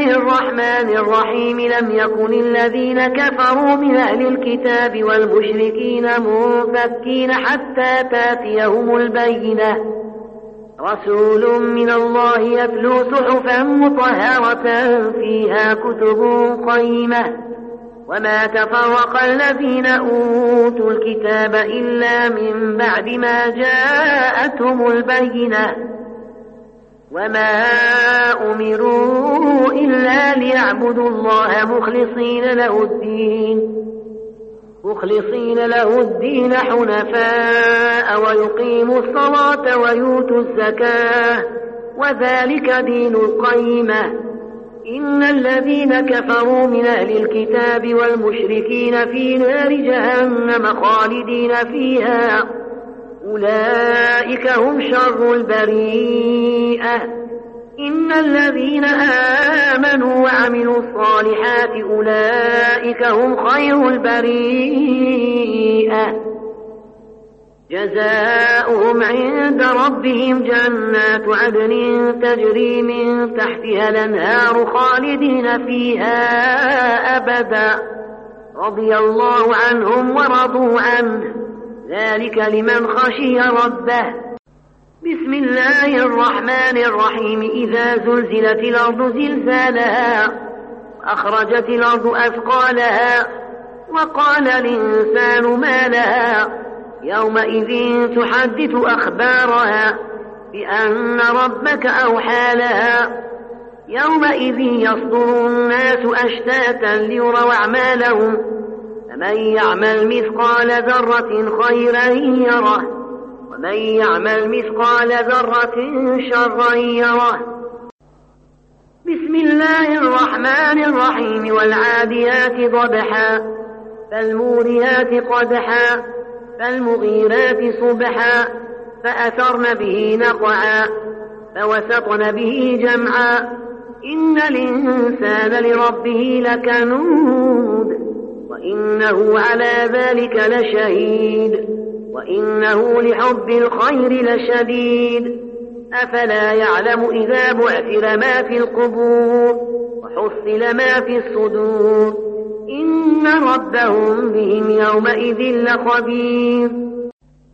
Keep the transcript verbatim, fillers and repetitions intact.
الله الرحمن الرحيم لم يكن الذين كفروا من أهل الكتاب والمشركين منفكين حتى تاتيهم البينة رسول من الله يتلو صحفا مطهرة فيها كتب قيمة وما تفرق الذين أوتوا الكتاب إلا من بعد ما جاءتهم البينة وما أمروا إلا ليعبدوا الله مخلصين له الدين مخلصين له الدين حنفاء ويقيموا الصلاة ويؤتوا الزكاة وذلك دين القيمة إن الذين كفروا من أهل الكتاب والمشركين في نار جهنم خالدين فيها أولئك هم شر البريئة إن الذين آمنوا وعملوا الصالحات أولئك هم خير البريئة جزاؤهم عند ربهم جنات عدن تجري من تحتها الأنهار خالدين فيها أبدا رضي الله عنهم ورضوا عنه ذلك لمن خشي ربه بسم الله الرحمن الرحيم إذا زلزلت الأرض زلزالها وأخرجت الأرض أثقالها وقال الإنسان ما لها يومئذ تحدث أخبارها بأن ربك أوحى لها يومئذ يصدر الناس أشتاتا ليروا أعمالهم فمن يعمل مثقال ذرة خيرا يره ومن يعمل مثقال ذرة شرا يره بسم الله الرحمن الرحيم والعاديات ضبحا فالموريات قدحا فالمغيرات صبحا فأثرن به نقعا فوسطن به جمعا إن الإنسان لربه لكنود وإنه على ذلك لشهيد وإنه لحب الخير لشديد أفلا يعلم إذا بعثر ما في القبور وحصل ما في الصدور إن ربهم بهم يومئذ لخبير